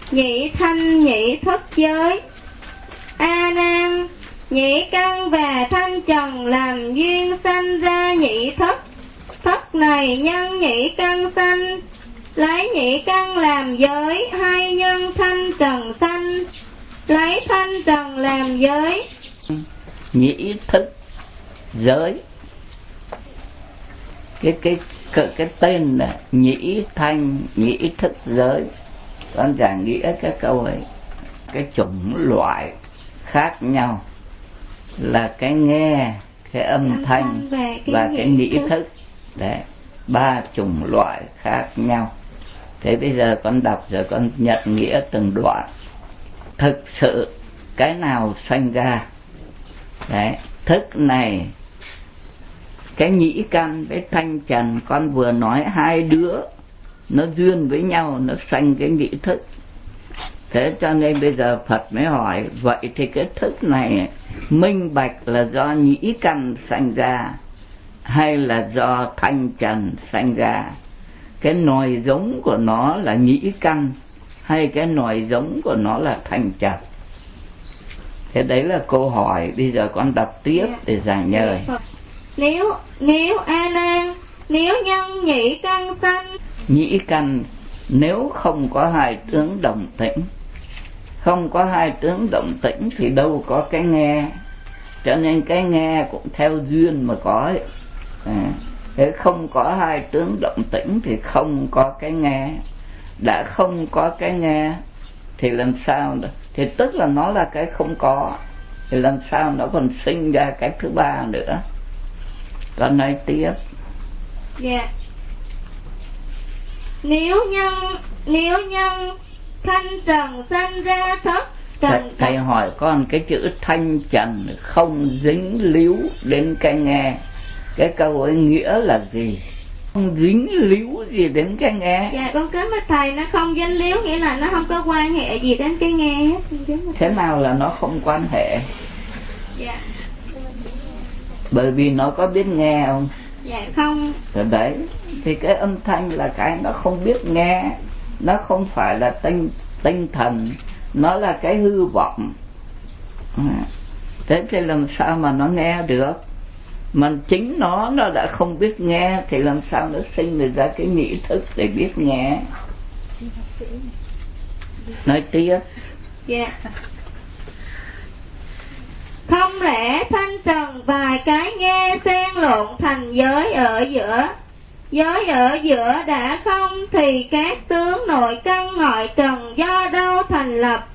nhị thanh nhị thức giới. A Nan, nhị căn và thanh trần làm duyên sanh ra nhị thức. Thức này nhân nhị căn sanh, lấy nhị căn làm giới, hay nhân thanh trần sanh, lấy thanh trần làm giới. Nhị thức giới, cái tên là nhị thanh nhị thức giới. Con giảng nghĩa cái câu ấy, cái chủng loại khác nhau là cái nghe, cái âm thanh và cái nhị thức. Đấy, ba chủng loại khác nhau. Thế bây giờ con đọc rồi con nhận nghĩa từng đoạn. Thực sự cái nào sanh ra? Đấy, thức này, cái nhĩ căn với thanh trần, con vừa nói hai đứa nó duyên với nhau, nó sanh cái nhĩ thức. Thế cho nên bây giờ Phật mới hỏi, vậy thì cái thức này minh bạch là do nhĩ căn sanh ra hay là do thanh trần sanh ra? Cái nòi giống của nó là nhĩ căn hay cái nòi giống của nó là thanh trần? Thế đấy là câu hỏi. Bây giờ con đọc tiếp để giảng nhời. Nếu A Nan, nếu nhân nhĩ căn sanh. Nhĩ căn nếu không có hai tướng đồng tĩnh, không có hai tướng động tĩnh thì đâu có cái nghe. Cho nên cái nghe cũng theo duyên mà có ấy. Thế không có hai tướng động tĩnh thì không có cái nghe. Đã không có cái nghe thì làm sao nữa? Thì tức là nó là cái không có, thì làm sao nó còn sinh ra cái thứ ba nữa? Con nói tiếp. Dạ. Nếu nhân thanh trần sanh ra thức. Thầy hỏi con cái chữ thanh trần không dính líu đến cái nghe, cái câu ấy nghĩa là gì? Không dính líu gì đến cái nghe. Dạ con kính bạch thầy, nó không dính líu nghĩa là nó không có quan hệ gì đến cái nghe hết. Thế nào là nó không quan hệ? Dạ. Bởi vì nó có biết nghe không? Dạ không. Rồi đấy, thì cái âm thanh là cái nó không biết nghe, nó không phải là tinh thần, nó là cái hư vọng. Thế thì làm sao mà nó nghe được? Mà chính nó đã không biết nghe thì làm sao nó sinh ra cái nhĩ thức để biết nghe? Nói tiếp. Dạ. Không lẽ thanh trần vài cái nghe xen lộn thành giới ở giữa? Giới ở giữa đã không thì các tướng nội căn ngoại trần do đâu thành lập?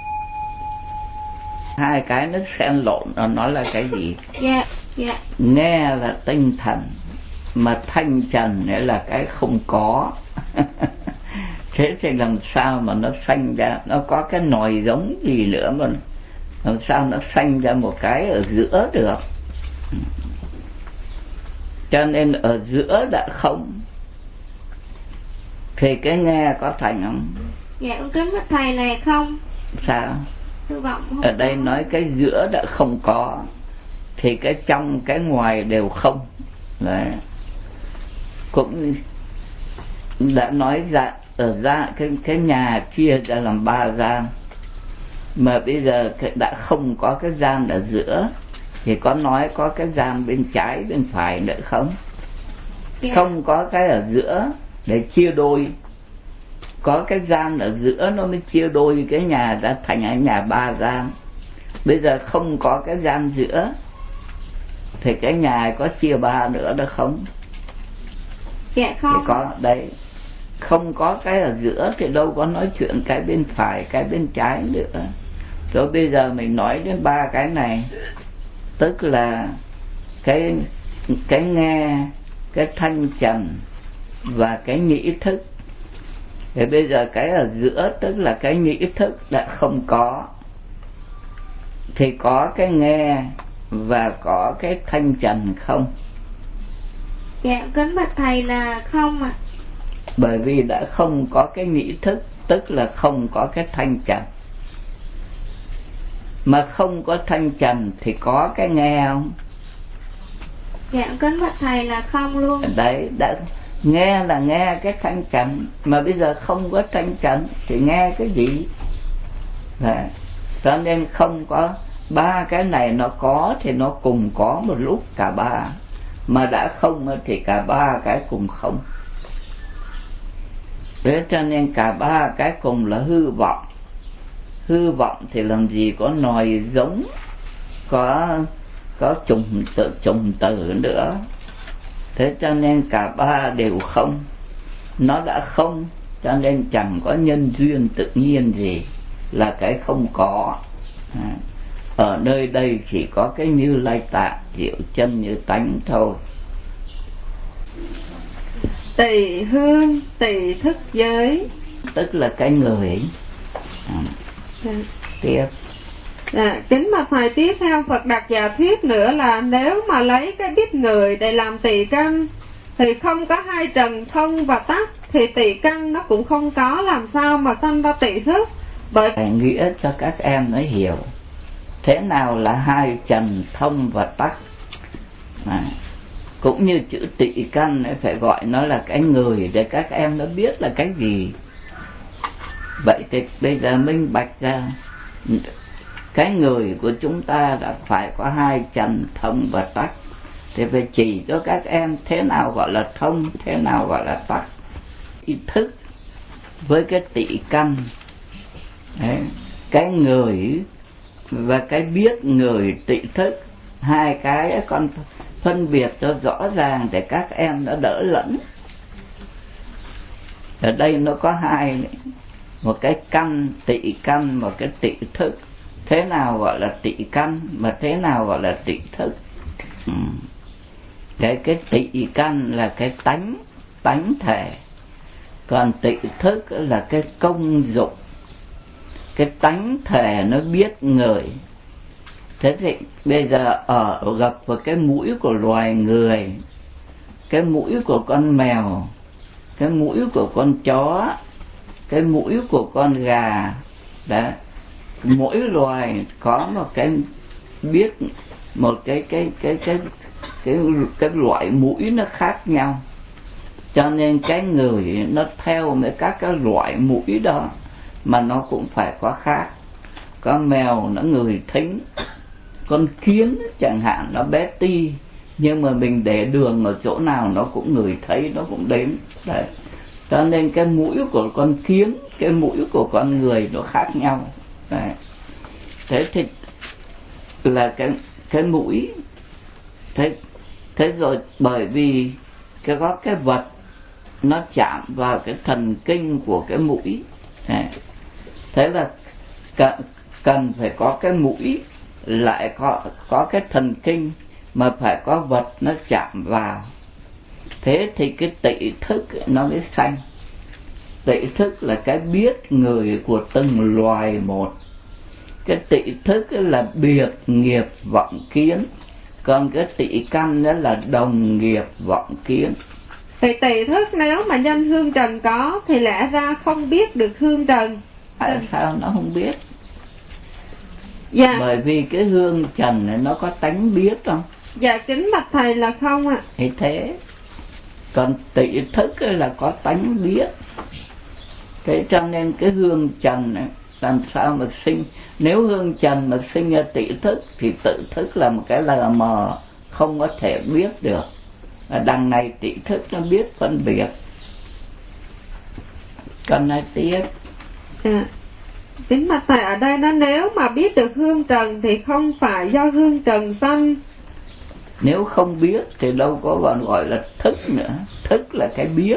Hai cái nó xen lộn, nó là cái gì? Dạ, dạ. Nghe là tinh thần, mà thanh trần nghĩa là cái không có. Thế thì làm sao mà nó sanh ra? Nó có cái nòi giống gì nữa mà làm sao nó sanh ra một cái ở giữa được? Cho nên ở giữa đã không thì cái nghe có thành không? Dạ con kính bạch thầy này không. Sao? Vọng ở đây có. Nói cái giữa đã không có thì cái trong cái ngoài đều không. Đấy. Cũng đã nói ra ở ra cái nhà chia ra làm 3 gian, mà bây giờ đã không có cái gian ở giữa thì có nói có cái gian bên trái bên phải nữa không? Yeah. Không có cái ở giữa để chia đôi, có cái gian ở giữa nó mới chia đôi cái nhà ra thành cái nhà 3 gian. Bây giờ không có cái gian giữa thì cái nhà có chia 3 nữa được không? Dạ không. Thì có đấy, không có cái ở giữa thì đâu có nói chuyện cái bên phải cái bên trái nữa. Rồi bây giờ mình nói đến 3 cái này, tức là cái nghe, cái thanh trần và cái nhĩ thức. Thì bây giờ cái ở giữa tức là cái nhĩ thức đã không có, thì có cái nghe và có cái thanh trần không? Dạ kính bạch thầy là không ạ. Bởi vì đã không có cái nhĩ thức, tức là không có cái thanh trần. Mà không có thanh trần thì có cái nghe không? Dạ kính bạch thầy là không luôn. Đấy, Nghe là nghe cái thanh trần, mà bây giờ không có thanh trần thì nghe cái gì? Đấy. Cho nên không có ba cái này, nó có thì nó cùng có một lúc cả ba, mà đã không thì cả ba cái cùng không. Thế cho nên cả ba cái cùng là hư vọng. Hư vọng thì làm gì có nòi giống, có trùng tử nữa. Thế cho nên cả ba đều không. Nó đã không, cho nên chẳng có nhân duyên tự nhiên gì, là cái không có. Ở nơi đây chỉ có cái Như Lai Tạng diệu chân như tánh thôi. Tỳ hương tỳ thức giới, tức là cái người. Tiếp. Kính bạch thầy, tiếp theo Phật đặt giả thuyết nữa là nếu mà lấy cái biết người để làm tỳ căn thì không có hai trần thông và tắc, thì tỳ căn nó cũng không có, làm sao mà sanh ra tỳ thức? Bởi nghĩa cho các em nó hiểu thế nào là hai trần thông và tắc. Cũng như chữ tỳ căn phải gọi nó là cái người để các em nó biết là cái gì. Vậy thì bây giờ minh bạch ra cái người của chúng ta đã phải có hai trần thông và tắc, thì phải chỉ cho các em thế nào gọi là thông, thế nào gọi là tắc. Ý thức với cái tỳ căn, cái người và cái biết người tỳ thức, hai cái con phân biệt cho rõ ràng để các em nó đỡ lẫn. Ở đây nó có hai này, một cái căn tỳ căn, một cái tỳ thức. Thế nào gọi là tỳ căn mà thế nào gọi là tỳ thức? Cái tỳ căn là cái tánh thể, còn tỳ thức là cái công dụng. Cái tánh thể nó biết người. Thế thì bây giờ gặp vào cái mũi của loài người, cái mũi của con mèo, cái mũi của con chó, cái mũi của con gà, đó. Mỗi loài có một cái biết, một cái loại mũi nó khác nhau. Cho nên cái người nó theo với các cái loại mũi đó mà nó cũng phải có khác. Con mèo nó người thính, con kiến chẳng hạn nó bé ti, nhưng mà mình để đường ở chỗ nào nó cũng người thấy, nó cũng đến. Đấy. Cho nên cái mũi của con kiến, cái mũi của con người nó khác nhau. Đấy. Thế thì là cái mũi. Thế rồi bởi vì có cái vật nó chạm vào cái thần kinh của cái mũi. Thế là cần phải có cái mũi, lại có cái thần kinh, mà phải có vật nó chạm vào. Thế thì cái tỳ thức nó mới sanh. Tỳ thức là cái biết người của từng loài một. Cái tỳ thức là biệt nghiệp vọng kiến, còn cái tỳ căn đó là đồng nghiệp vọng kiến. thì tỳ thức nếu mà nhân hương trần có thì lẽ ra không biết được hương trần. Tại sao nó không biết? Dạ. Bởi vì cái hương trần này nó có tánh biết không? Dạ kính bạch thầy là không ạ. Thì thế. Còn tỳ thức là có tánh biết. Thế cho nên cái hương trần này làm sao mà sinh? Nếu hương trần mà sinh ra tỳ thức thì tự thức là một cái lờ mờ, không có thể biết được. Đằng này tỳ thức nó biết phân biệt. Còn nói tiếp. Kính bạch thầy, ở đây nó nếu mà biết được hương trần thì không phải do hương trần sanh. Nếu không biết thì đâu có còn gọi là thức nữa. Thức là cái biết.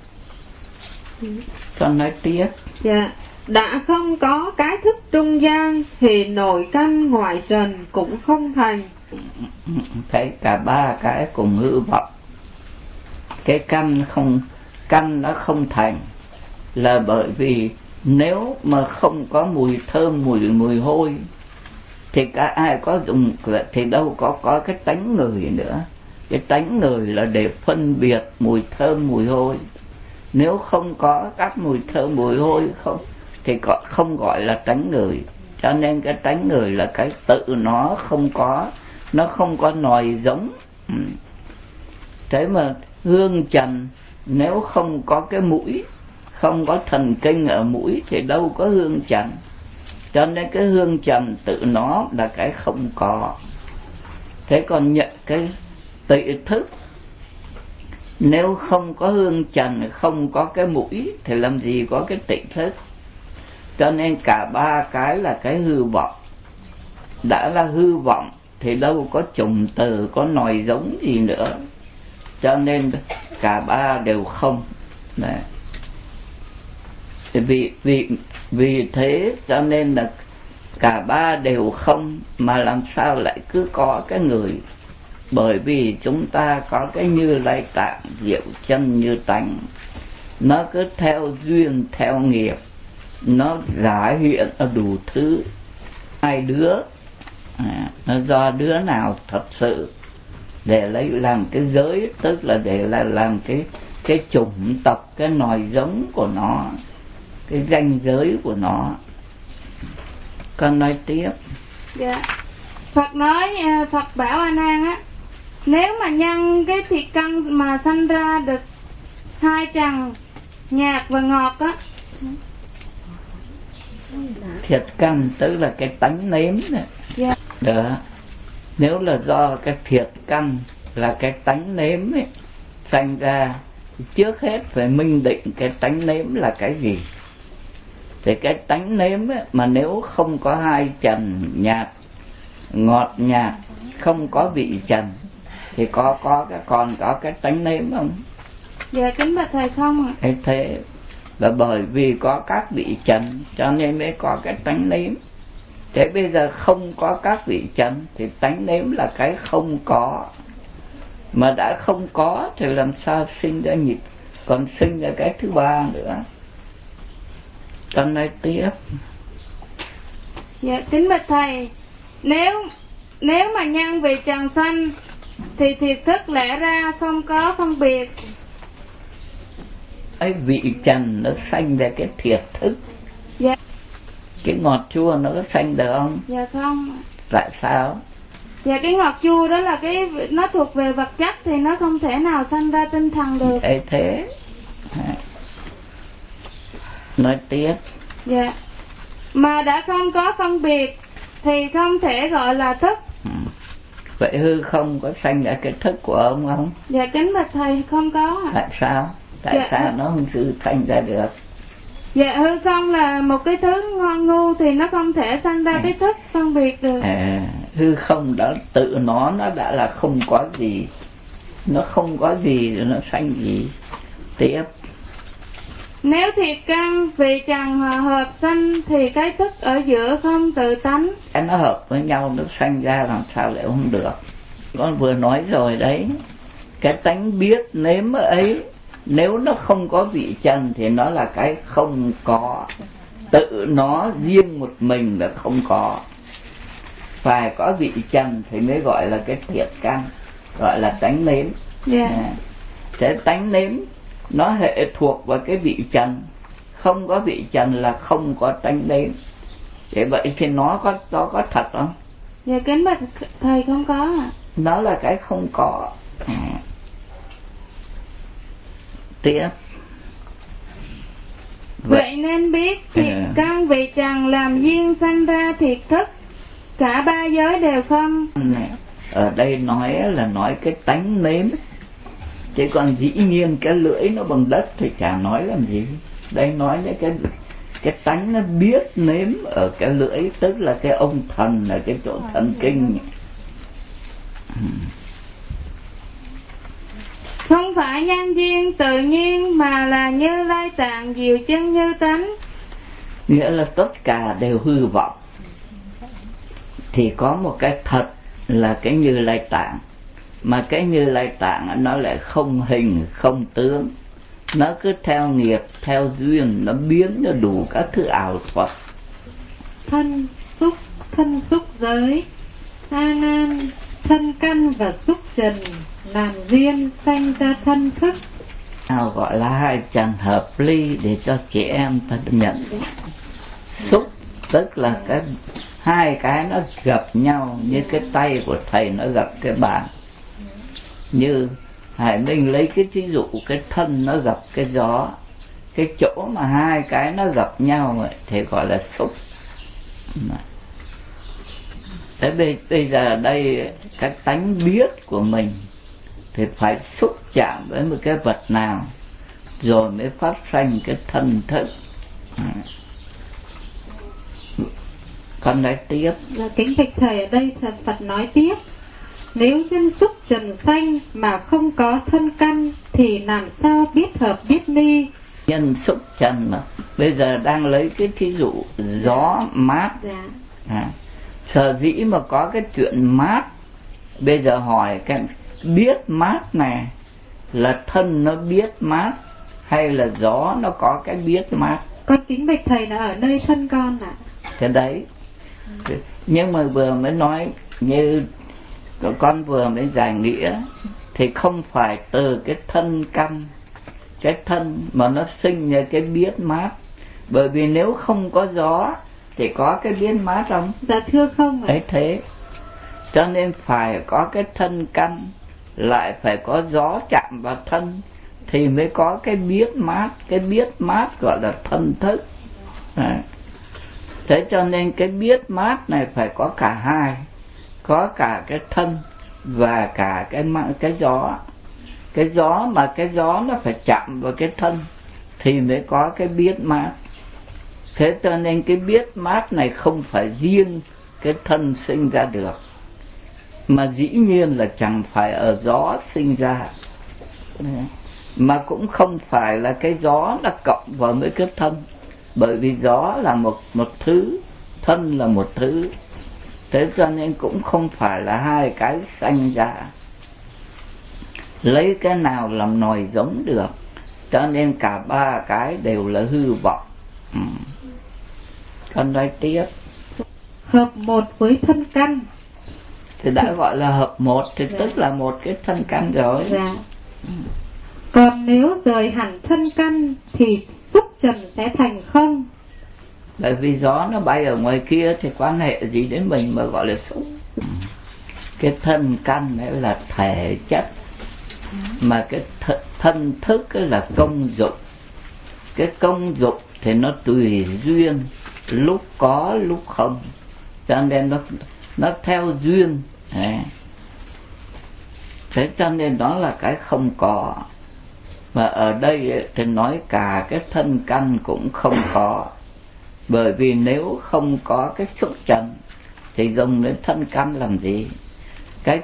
Con nói tiếp. Dạ. Đã không có cái thức trung gian thì nội căn ngoại trần cũng không thành. Thấy cả ba cái cùng hư vọng. Cái căn nó không thành là bởi vì nếu mà không có mùi thơm, mùi hôi thì cả ai có dùng thì đâu có cái tánh người nữa. Cái tánh người là để phân biệt mùi thơm, mùi hôi. Nếu không có các mùi thơm, mùi hôi thì không gọi là tánh người. Cho nên cái tánh người là cái tự nó không có nòi giống. Thế mà hương trần nếu không có cái mũi, không có thần kinh ở mũi thì đâu có hương trần. Cho nên cái hương trần tự nó là cái không có. Thế còn nhận cái tị thức, nếu không có hương trần, không có cái mũi thì làm gì có cái tị thức. Cho nên cả ba cái là cái hư vọng. Đã là hư vọng thì đâu có trùng từ, có nòi giống gì nữa. Cho nên cả ba đều không. Đấy. Vì thế cho nên là cả ba đều không, mà làm sao lại cứ có cái người. Bởi vì chúng ta có cái Như Lai Tạng diệu chân như tánh, nó cứ theo duyên theo nghiệp, nó giả hiện ở đủ thứ. Hai đứa nó do đứa nào thật sự để lấy làm cái giới, tức là để làm cái chủng tộc, cái nòi giống của nó, cái ranh giới của nó. Con nói tiếp. Dạ. Phật nói, Phật bảo A Nan á, nếu mà nhân cái thiệt căn mà sanh ra được hai trần nhạt và ngọt á. Thiệt căn tức là cái tánh nếm này. Dạ. Đó. Nếu là do cái thiệt căn là cái tánh nếm ấy sanh ra, trước hết phải minh định cái tánh nếm là cái gì. Thì cái tánh nếm ấy, mà nếu không có hai trần nhạt, ngọt nhạt, không có vị trần thì còn có cái tánh nếm không? Dạ kính bạch thầy không ạ. Thế là bởi vì có các vị trần cho nên mới có cái tánh nếm. Thế bây giờ không có các vị trần thì tánh nếm là cái không có. Mà đã không có thì làm sao sinh ra nhịp, còn sinh ra cái thứ ba nữa. Con nói tiếp. Dạ kính bạch thầy, nếu mà nhân vì trần sanh thì thiệt thức lẽ ra không có phân biệt. Cái vị trần nó sanh ra cái thiệt thức. Dạ. Cái ngọt chua nó có sanh được không? Dạ không. Tại sao? Dạ cái ngọt chua đó là nó thuộc về vật chất thì nó không thể nào sanh ra tinh thần được. Thế. Nói tiếp. Dạ. Mà đã không có phân biệt thì không thể gọi là thức. Vậy hư không có sanh ra cái thức của ông không? Dạ kính bạch thầy không có. Tại sao? Tại sao nó không sự sanh ra được? Dạ hư không là một cái thứ ngon ngu thì nó không thể sanh ra cái thức phân biệt được. Hư không đó tự nó đã là không có gì, nó không có gì rồi nó sanh gì. Tiếp. Nếu thiệt căn vì trần hòa hợp sanh thì cái thức ở giữa không tự tánh. Cái nó hợp với nhau nó sanh ra làm sao lại không được. Con vừa nói rồi đấy, cái tánh biết nếm ấy nếu nó không có vị trần thì nó là cái không có. Tự nó riêng một mình là không có. Phải có vị trần thì mới gọi là cái thiệt căn, gọi là tánh nếm. Thế tánh nếm nó hệ thuộc vào cái vị trần, không có vị trần là không có tánh nếm. Thế vậy thì nó có thật không? Dạ kính bạch thầy không có ạ. Nó là cái không có. Tiếp. Vậy nên biết thiệt căn vị trần làm duyên sanh ra thiệt thức, cả ba giới đều không. Ở đây nói là nói cái tánh nếm, chứ còn dĩ nhiên cái lưỡi nó bằng đất thì chả nói làm gì. Đây nói đến cái tánh nó biết nếm ở cái lưỡi, tức là cái ông thần, là cái chỗ thần kinh. Không phải nhân duyên tự nhiên mà là Như Lai Tạng diệu chân như tánh. Nghĩa là tất cả đều hư vọng, thì có một cái thật là cái Như Lai Tạng. Mà cái Như Lai Tạng nó lại không hình không tướng, nó cứ theo nghiệp theo duyên, nó biến nó đủ các thứ ảo thuật. Thân xúc giới, A Nan, thân căn và xúc trần làm duyên sanh ra thân thức. Nào gọi là hai trần hợp ly để cho chị em ta nhận. Xúc tức là cái hai cái nó gặp nhau, như cái tay của thầy nó gặp cái bàn, như Mình lấy cái thí dụ cái thân nó gặp cái gió, cái chỗ mà hai cái nó gặp nhau vậy thì gọi là xúc. Thế bây giờ đây cái tánh biết của mình thì phải xúc chạm với một cái vật nào rồi mới phát sinh cái thân thức. Con nói tiếp. Kính bạch thầy, ở đây Phật nói tiếp: nếu nhân xúc trần sanh mà không có thân căn thì làm sao biết hợp biết ni? Nhân xúc trần mà bây giờ đang lấy cái thí dụ gió mát. Sở dĩ mà có cái chuyện mát, bây giờ hỏi cái biết mát này là thân nó biết mát hay là gió nó có cái biết mát? Con kính bạch thầy là ở nơi thân con ạ. Cái đấy. Nhưng mà vừa mới nói như con vừa mới giải nghĩa thì không phải từ cái thân căn, cái thân mà nó sinh ra cái biết mát. Bởi vì nếu không có gió thì có cái biết mát không? Dạ thưa không ạ. Ấy thế. Cho nên phải có cái thân căn, lại phải có gió chạm vào thân thì mới có cái biết mát. Cái biết mát gọi là thân thức. Thế cho nên cái biết mát này phải có cả hai, có cả cái thân và cả cái gió. Cái gió mà cái gió nó phải chạm vào cái thân thì mới có cái biết mát. Thế cho nên cái biết mát này không phải riêng cái thân sinh ra được, mà dĩ nhiên là chẳng phải ở gió sinh ra, mà cũng không phải là cái gió là cộng vào với cái thân. Bởi vì gió là một thứ, thân là một thứ. Thế cho nên cũng không phải là hai cái sanh ra, lấy cái nào làm nòi giống được. Cho nên cả ba cái đều là hư vọng. Con nói tiếp. Hợp một với thân căn thì đã gọi là hợp một thì tức là một cái thân căn rồi. Còn nếu rời hẳn thân căn thì xúc trần sẽ thành không? Bởi vì gió nó bay ở ngoài kia thì quan hệ gì đến mình mà gọi là xúc? Cái thân căn đấy là thể chất, mà cái thân thức là công dụng. Cái công dụng thì nó tùy duyên, lúc có lúc không, cho nên nó theo duyên. Thế cho nên đó là cái không có. Mà ở đây thì nói cả cái thân căn cũng không có. Bởi vì nếu không có cái xúc trần thì dùng đến thân căn làm gì? Cái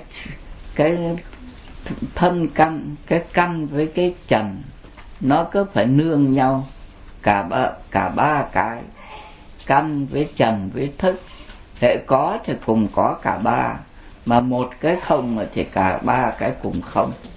thân căn, cái căn với cái trần nó cứ phải nương nhau, cả ba cái căn với trần với thức. Hệ có thì cùng có cả ba, mà một cái không thì cả ba cái cùng không.